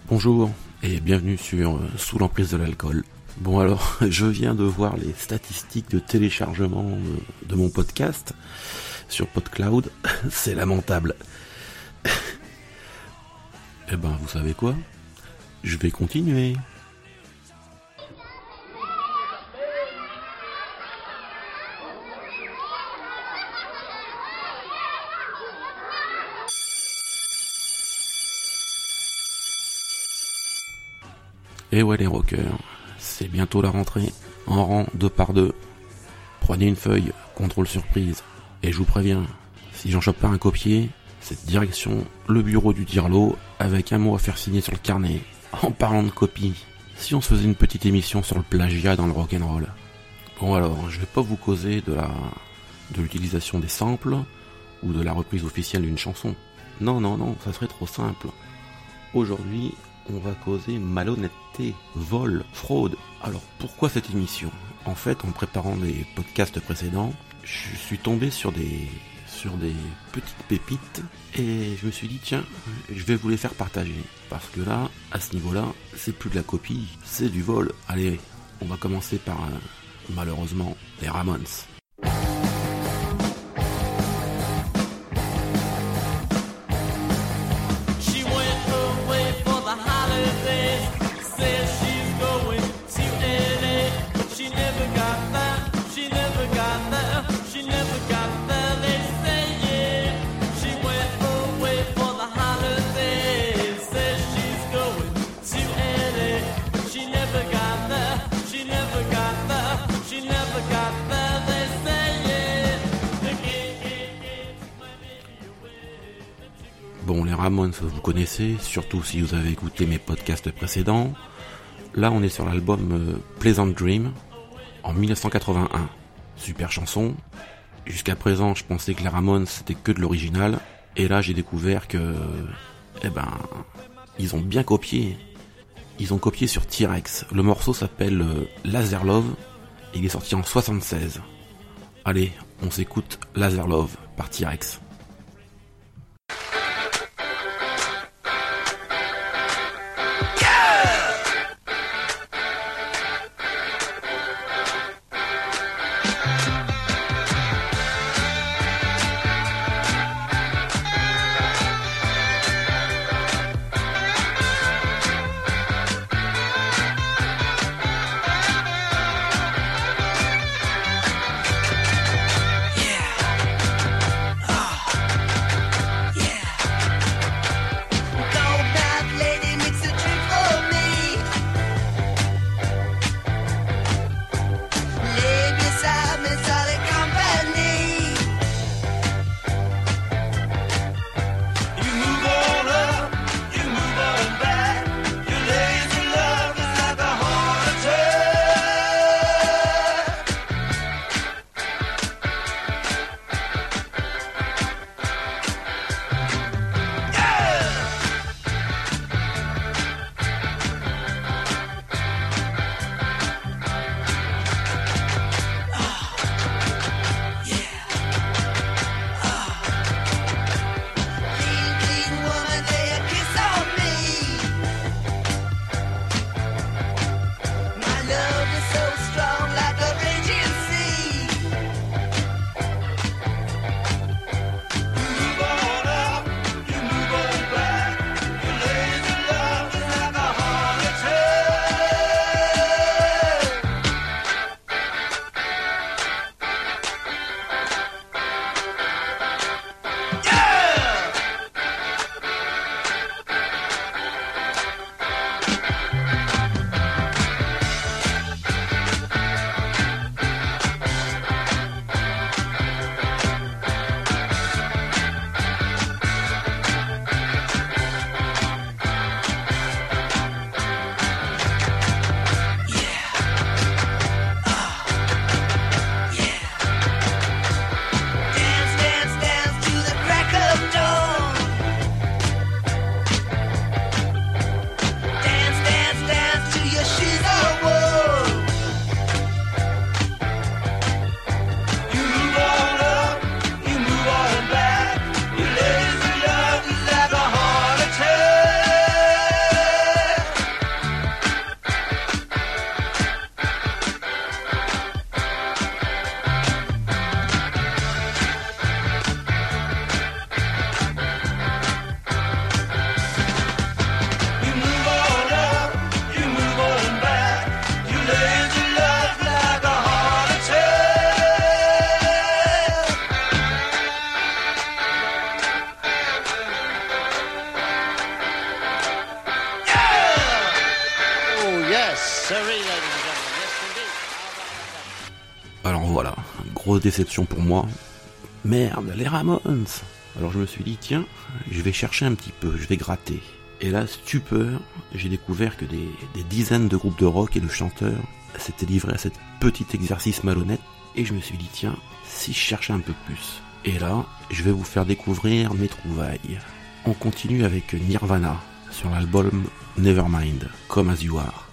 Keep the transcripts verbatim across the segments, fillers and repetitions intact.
Bonjour et bienvenue sur euh, Sous l'emprise de l'alcool. Bon alors, je viens de voir les statistiques de téléchargement de, de mon podcast sur PodCloud. C'est lamentable. Eh ben, vous savez quoi ? Je vais continuer. Et ouais les rockers, c'est bientôt la rentrée, en rang deux par deux. Prenez une feuille, contrôle surprise, et je vous préviens, si j'en chope pas un copier, c'est direction le bureau du Dirlo avec un mot à faire signer sur le carnet. En parlant de copie, si on se faisait une petite émission sur le plagiat dans le rock'n'roll. Bon alors, je vais pas vous causer de la de l'utilisation des samples ou de la reprise officielle d'une chanson. Non, non, non, ça serait trop simple. Aujourd'hui, on va causer malhonnêteté, vol, fraude. Alors pourquoi cette émission ? En fait, en préparant les podcasts précédents, je suis tombé sur des sur des petites pépites et je me suis dit tiens, je vais vous les faire partager. Parce que là, à ce niveau-là, c'est plus de la copie, c'est du vol. Allez, on va commencer par euh, malheureusement les Ramones. Bon, les Ramones, vous connaissez, surtout si vous avez écouté mes podcasts précédents. Là, on est sur l'album euh, Pleasant Dream, en dix-neuf cent quatre-vingt-un. Super chanson. Jusqu'à présent, je pensais que les Ramones, c'était que de l'original. Et là, j'ai découvert que... Eh ben... Ils ont bien copié. Ils ont copié sur T-Rex. Le morceau s'appelle euh, Laser Love. Et il est sorti en soixante-seize. Allez, on s'écoute Laser Love par T-Rex. Yeah. Yes, sorry, ladies and gentlemen. Yes, indeed. Alors voilà, grosse déception pour moi. Merde, les Ramones. Alors je me suis dit, tiens, je vais chercher un petit peu, je vais gratter. Et là, stupeur, j'ai découvert que des, des dizaines de groupes de rock et de chanteurs s'étaient livrés à cet petit exercice malhonnête. Et je me suis dit, tiens, si je cherchais un peu plus. Et là, je vais vous faire découvrir mes trouvailles. On continue avec Nirvana sur l'album Nevermind, Come As You Are.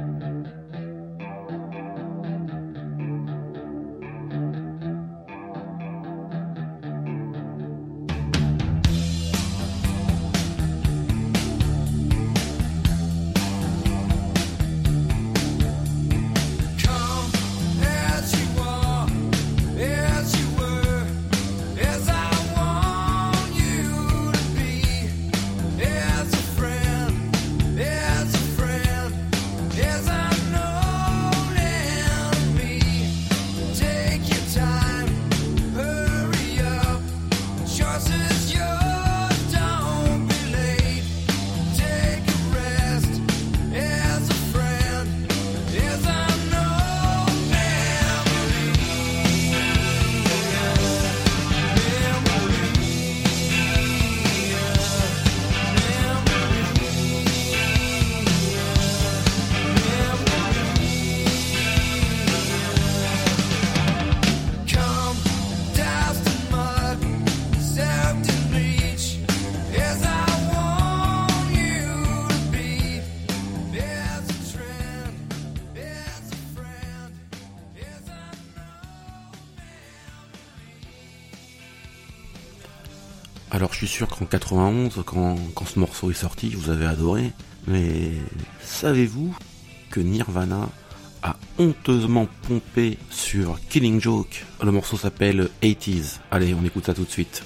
Alors je suis sûr qu'en quatre-vingt-onze, quand, quand ce morceau est sorti, vous avez adoré, mais savez-vous que Nirvana a honteusement pompé sur Killing Joke? Le morceau s'appelle eighties. Allez, on écoute ça tout de suite.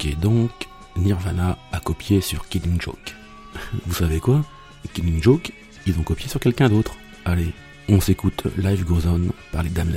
Ok, donc Nirvana a copié sur Killing Joke. Vous savez quoi? Killing Joke, ils ont copié sur quelqu'un d'autre. Allez, on s'écoute Life Goes On par les Damned.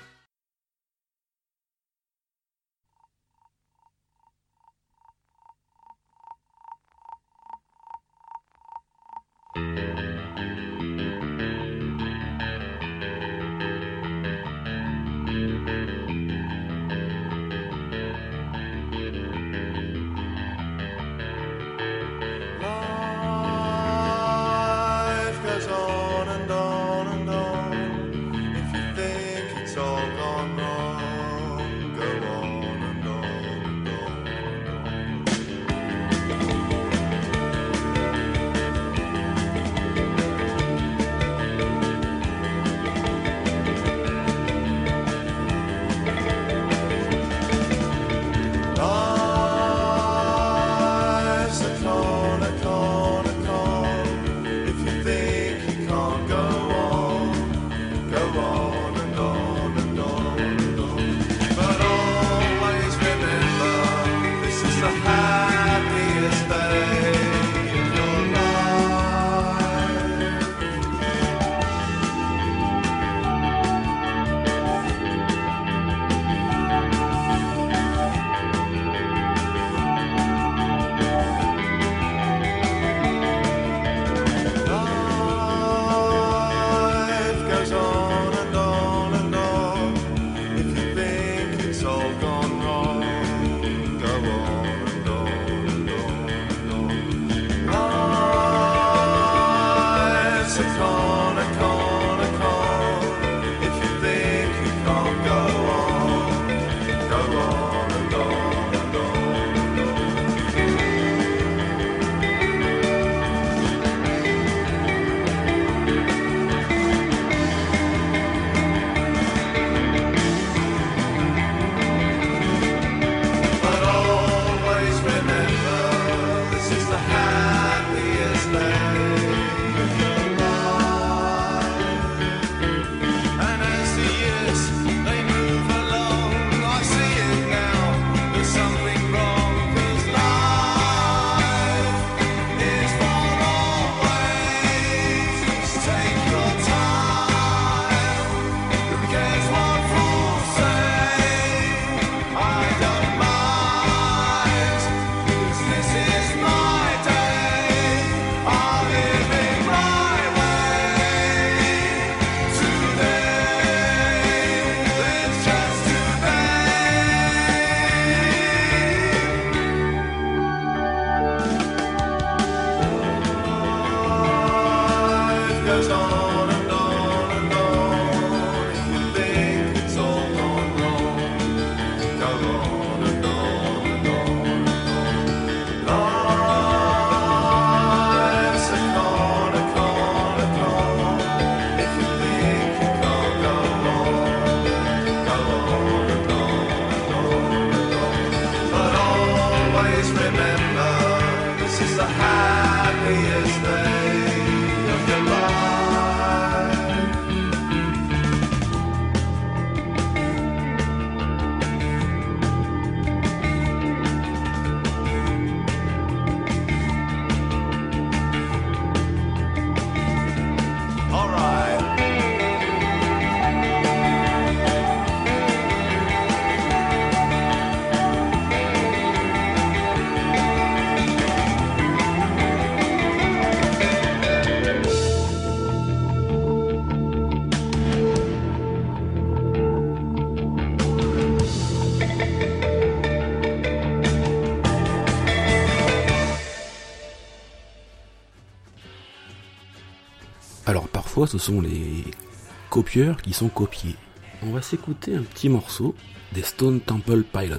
Alors parfois ce sont les copieurs qui sont copiés. On va s'écouter un petit morceau des Stone Temple Pilots,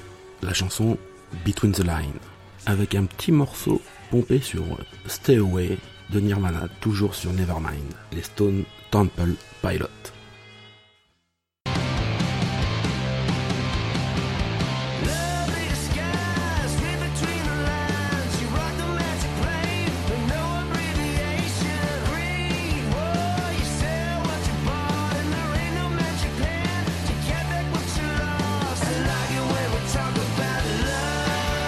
la chanson Between the Lines, avec un petit morceau pompé sur Stay Away de Nirvana, toujours sur Nevermind, les Stone Temple Pilots. Talk about love.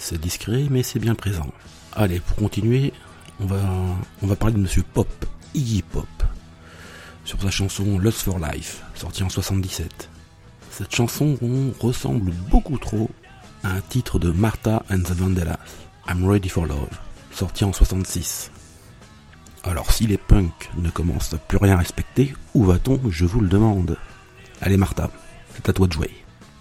C'est discret, mais c'est bien présent. Allez, pour continuer, on va, on va parler de Monsieur Pop, Iggy Pop, sur sa chanson Lust for Life, sortie en soixante-dix-sept. Cette chanson ressemble beaucoup trop à un titre de Martha and the Vandellas, I'm Ready for Love, sorti en soixante-six. Alors si les punks ne commencent à plus rien respecter, où va-t-on, je vous le demande. Allez Martha, c'est à toi de jouer.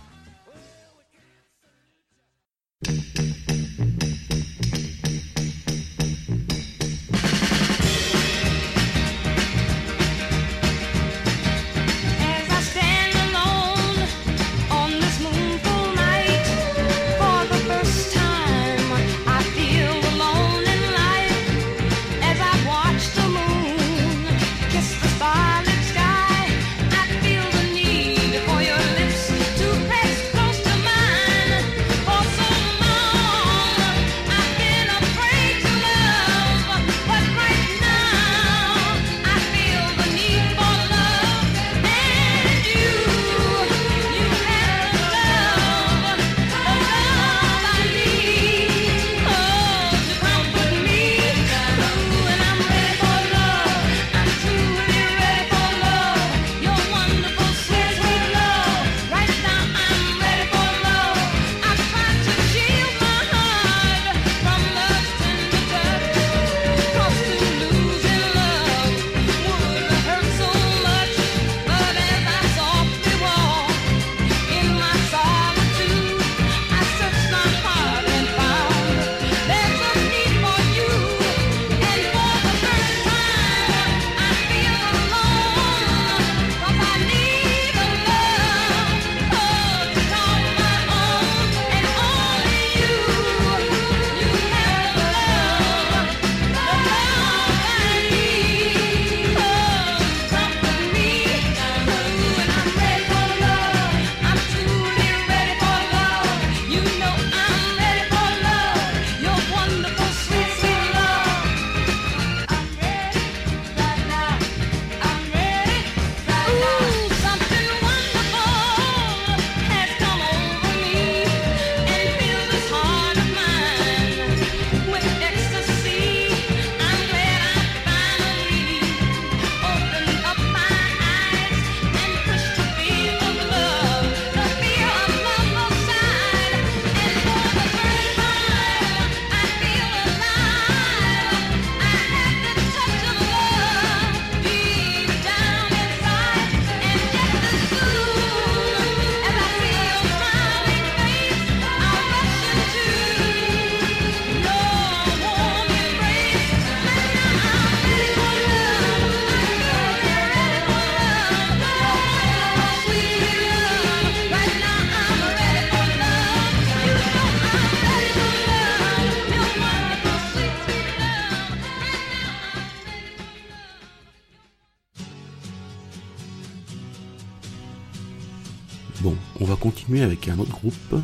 Bon, on va continuer avec un autre groupe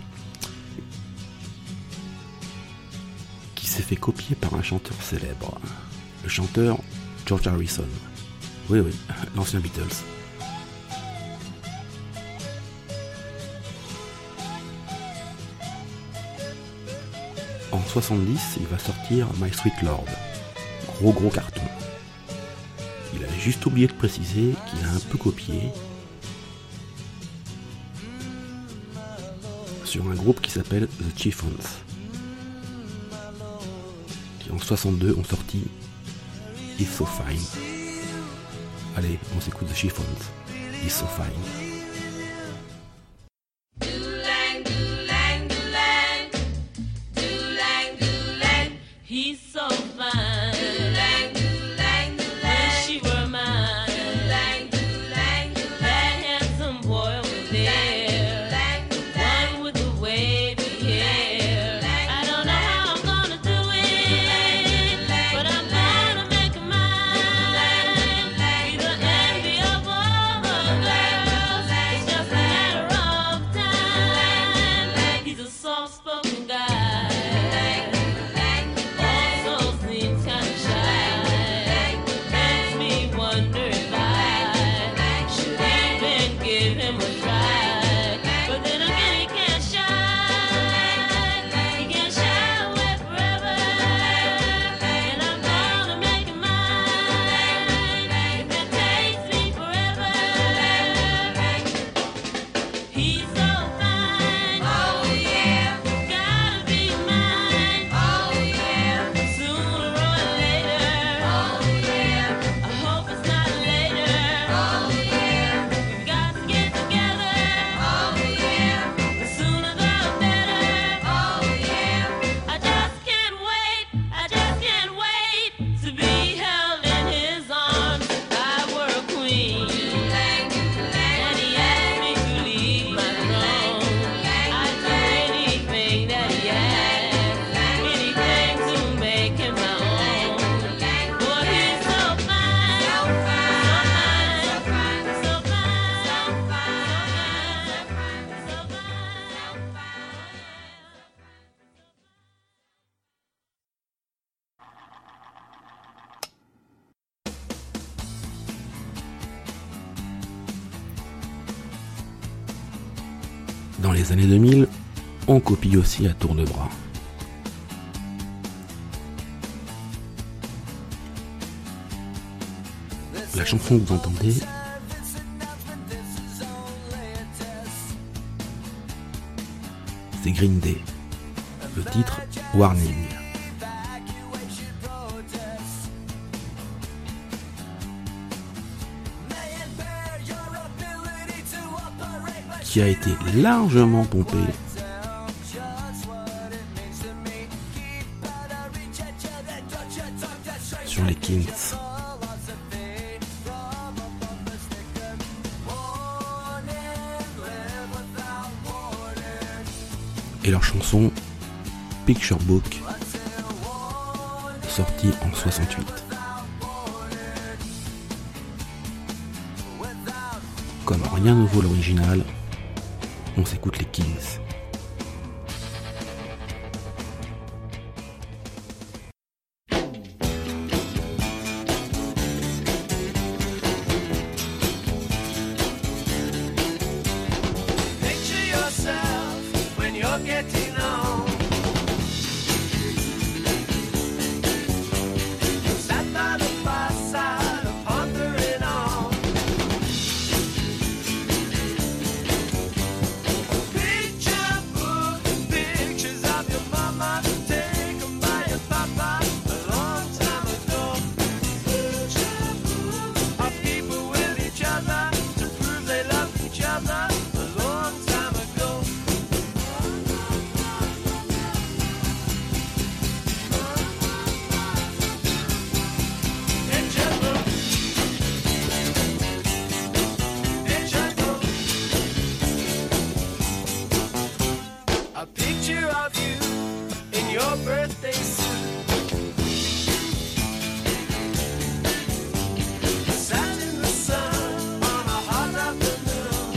qui s'est fait copier par un chanteur célèbre, le chanteur George Harrison. Oui, oui, l'ancien Beatles. En soixante-dix, il va sortir My Sweet Lord, gros gros carton. Il avait juste oublié de préciser qu'il a un peu copié sur un groupe qui s'appelle The Chiffons, qui en soixante-deux ont sorti It's So Fine. Allez, on s'écoute The Chiffons, It's So Fine. Soft-spoken guy, also seems Dans les années deux mille, on copie aussi à tour de bras. La chanson que vous entendez, c'est Green Day. Le titre, Warning. Qui a été largement pompé sur les Kings. Et leur chanson Picture Book, sortie en soixante-huit. Comme rien ne vaut l'original, on s'écoute les Kings. Getting on. Sat by the fireside, pondering on. Picture book, pictures of your mama, taken by your papa a long time ago. Picture book of people with each other to prove they love each other a long time ago. A picture of you in your birthday suit. Sat in the sun on a hot afternoon.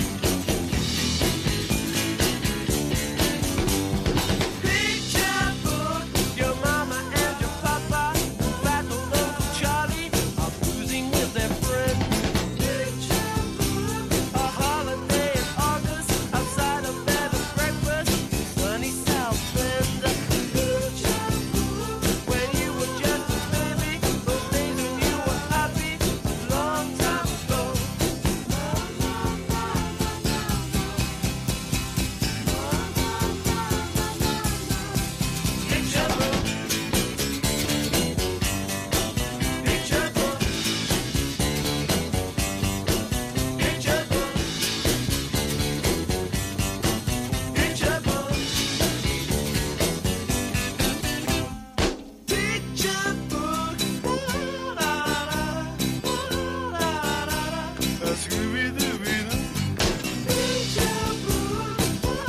Picture book, your mama and your papa, battled Uncle Charlie, are boozing with their friends. Picture book, a holiday in August, outside a bed and breakfast, sunny South Bend. Picture book, when you were just a baby, those days when you were happy, a long time ago. Picture book, picture book, picture book, picture book, picture book. Scooby-Dooby-Doo. Picture book.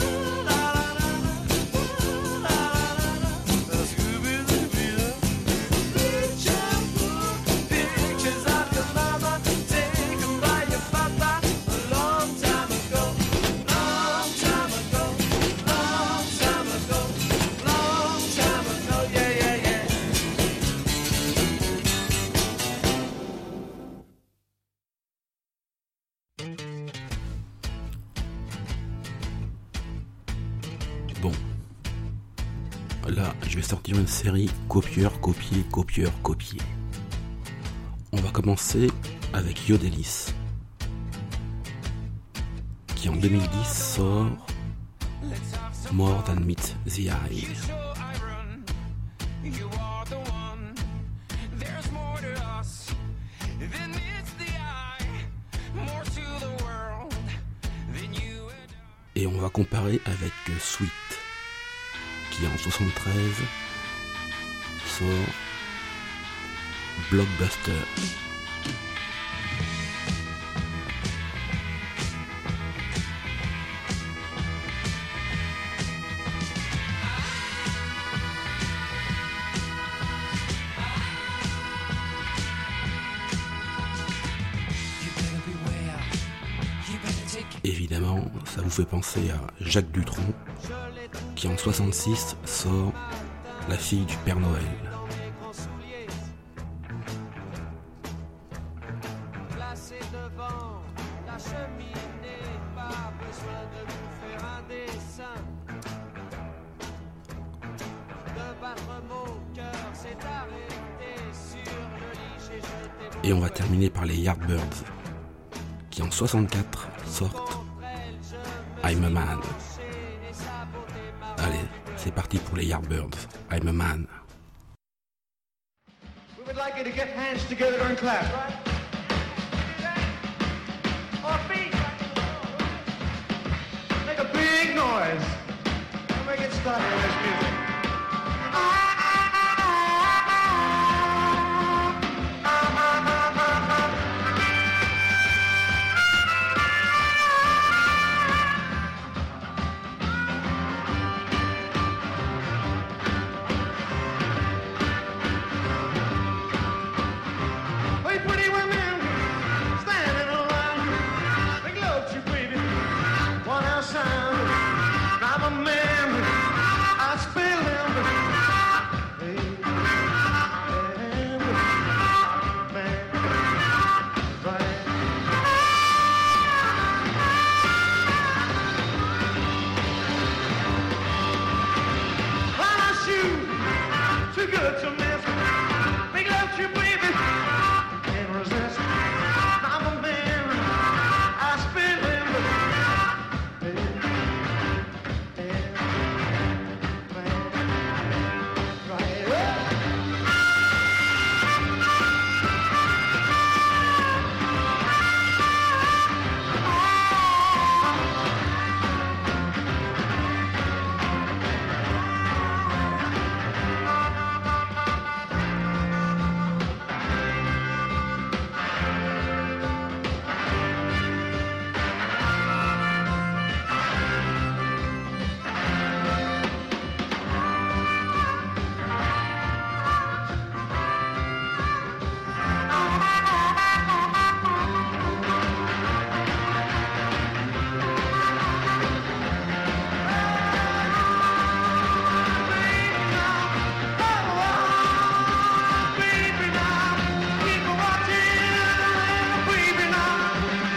Scooby-Dooby-Doo. Picture book. Pictures of your mama taken by your papa a long time ago. Long time ago. Long time ago. Long time ago. Yeah, yeah, yeah. Bon. Là, je vais sortir une série copieur, copier, copieur, copier. On va commencer avec Yodelis, qui en deux mille dix sort More Than Meets the Eye. You are the one. There's more to us than meets the eye. More to the world than you and I. Et on va comparer avec Sweet, qui en soixante-treize sort Blockbuster. Évidemment, ça vous fait penser à Jacques Dutronc, qui en soixante-six sort La fille du Père Noël. Placé devant la cheminée, pas besoin de nous faire un dessin. Et on va terminer par les Yardbirds, qui en soixante-quatre sortent I'm a Man. Allez, c'est parti pour les Yardbirds, I'm a Man. We would like you to get hands together and clap, right? Or feet. Make a big noise. And we get started with this music. Hey, pretty women, standing around. They glow at you, baby. One house sound. I'm a man. I spill them. Hey, man, man, right. My shoes, too good to miss. They glow at you, baby. Can't resist. I'm a man. I spin him. Hey, hey, man, right. Baby, now, keep watching, baby, now.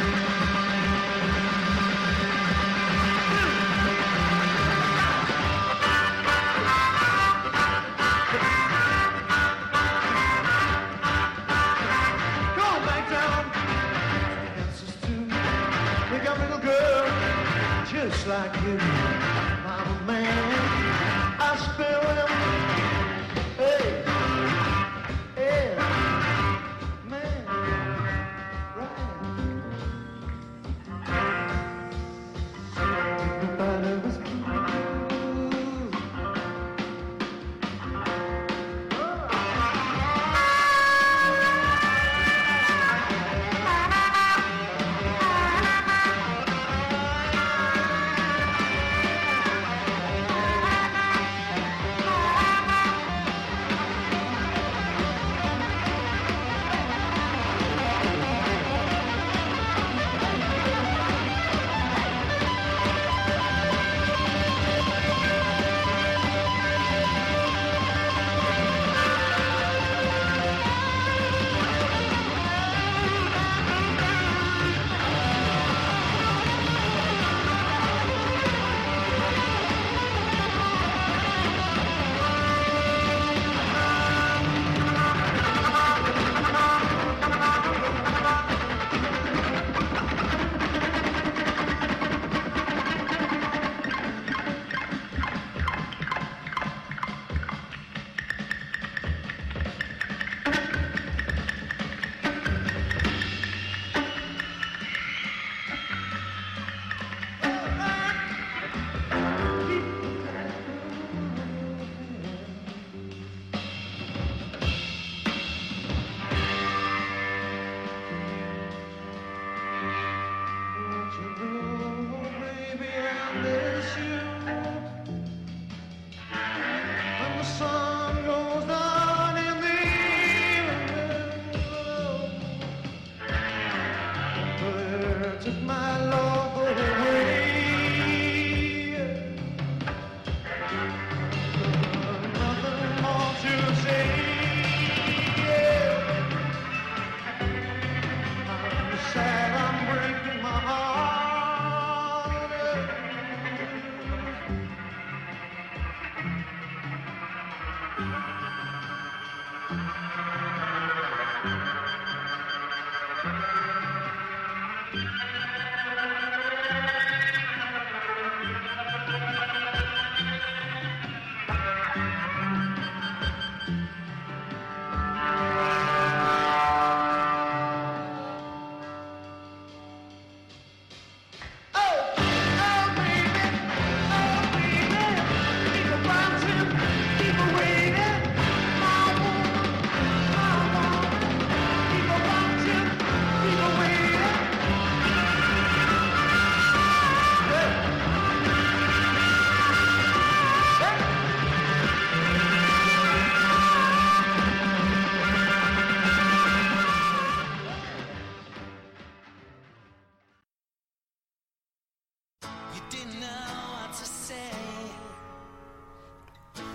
Go back down. Dances too. Pick up little girl, just like you. I'm a man. I spell him. Hey, hey, man, right. Nobody was cool.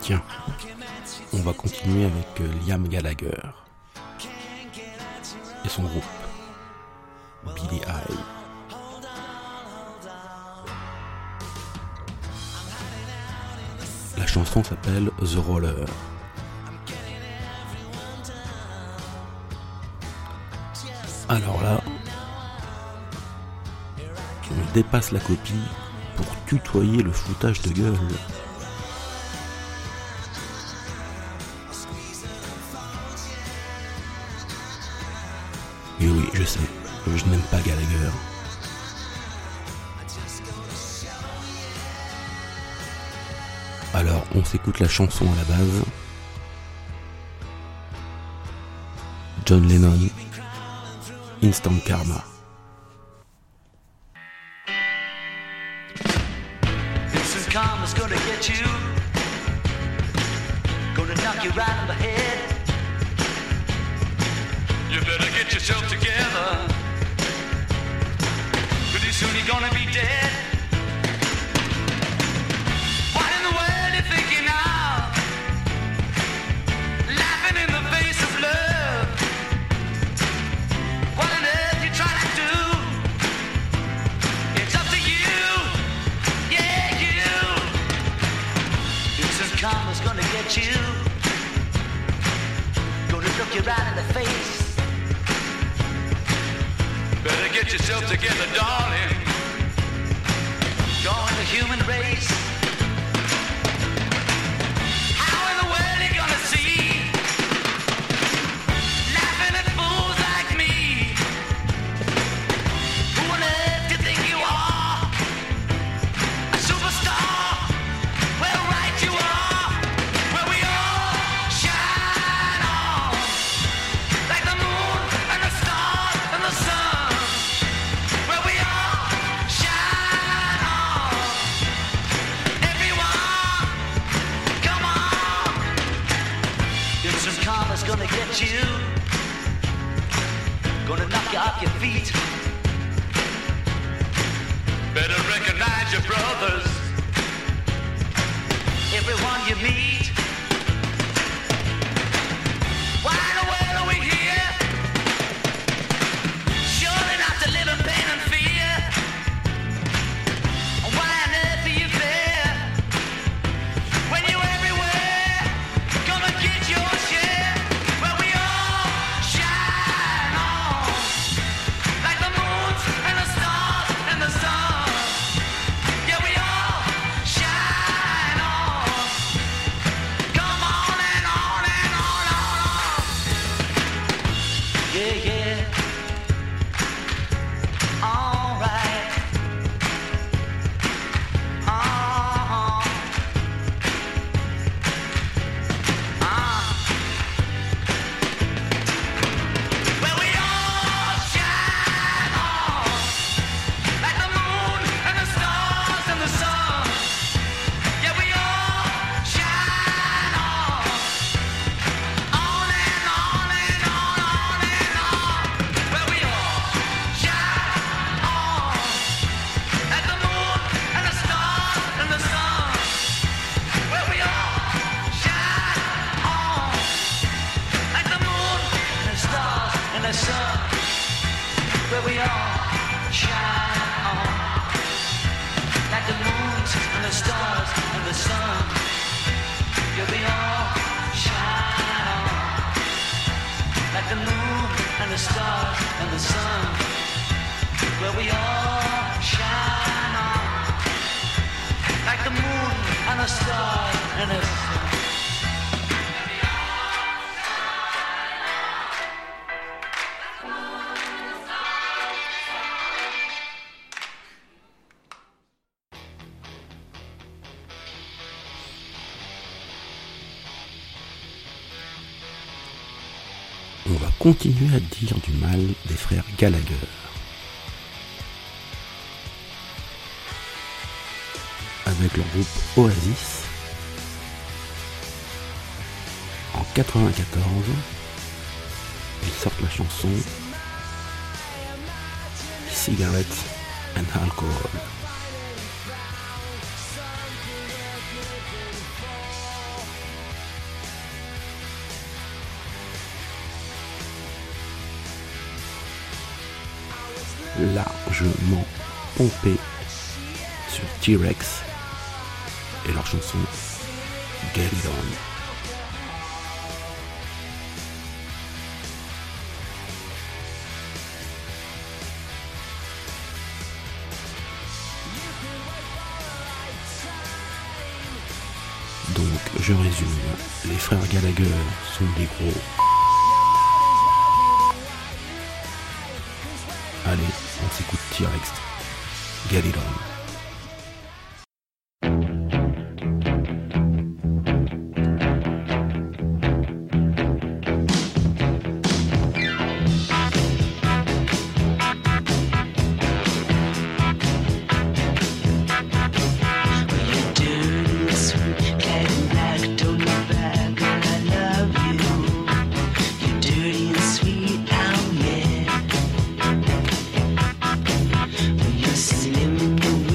Tiens, on va continuer avec euh, Liam Gallagher et son groupe Billy Eye. La chanson s'appelle The Roller. Alors là, on dépasse la copie pour tutoyer le foutage de gueule. Et oui, je sais, je n'aime pas Gallagher. Alors, on s'écoute la chanson à la base. John Lennon, Instant Karma. Instant karma's gonna get you, gonna knock you right in the head. You better get yourself together, pretty soon you're gonna be dead. What in the world you thinking of? Laughing in the face of love. What on earth you trying to do? It's up to you, yeah you. Instant karma's gonna get you, gonna look you right in the face. Better get yourself together, darling. Join the human race. How in the world are you gonna see? Laughing at fools like me. Who on earth do you think you are? A superstar? Well, right you are. Where we all shine on, like the moon and the stars and the sun. Where we all shine on. Everyone, come on. Instant karma's gonna get you, gonna knock you off your feet. Better recognize your brothers, everyone you meet. Why in the world are we here? Surely not to live in pain and fear. Why on earth are you there? When you're everywhere, gonna get your share. Where we all shine on, like the moons and the stars and the sun. Yeah, we all shine on. Come on and on and on and on. Yeah, yeah. All right. Uh-huh. Uh. Where we all shine on, like the moon and the stars and the sun. Yeah, we all shine on, on and on and on, on and on. Where we all shine on, like the moon and the stars and the sun. Where we all shine on, like the moon and the stars and the sun. Where we all shine on, like the moons and the stars and the sun. Yeah, we all shine on, like the moon and the stars and the sun. Where we all shine on, like the moon and the stars and the sun. On va continuer à dire du mal des frères Gallagher. Avec leur groupe Oasis. En quatre-vingt-quatorze, ils sortent la chanson Cigarettes and Alcohol. largement pompé sur T-Rex et leur chanson Get It On. Donc, je résume, les frères Gallagher sont des gros. Allez, on s'écoute T-Rex. Get It On. Slim in the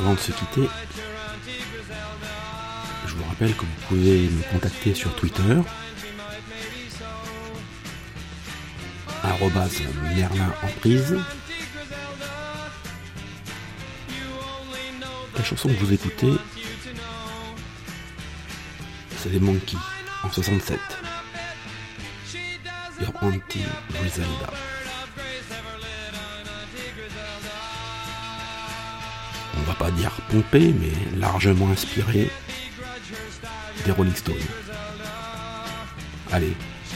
Avant de se quitter, je vous rappelle que vous pouvez me contacter sur Twitter, arobase Merlin en prise. La chanson que vous écoutez, c'est les Monkeys en soixante-sept. Your Auntie Griselda. On va pas dire pompé, mais largement inspiré des Rolling Stones. Allez.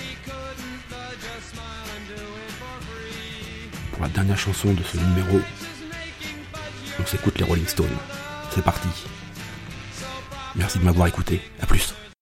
Pour la dernière chanson de ce numéro, on s'écoute les Rolling Stones. C'est parti. Merci de m'avoir écouté. À plus.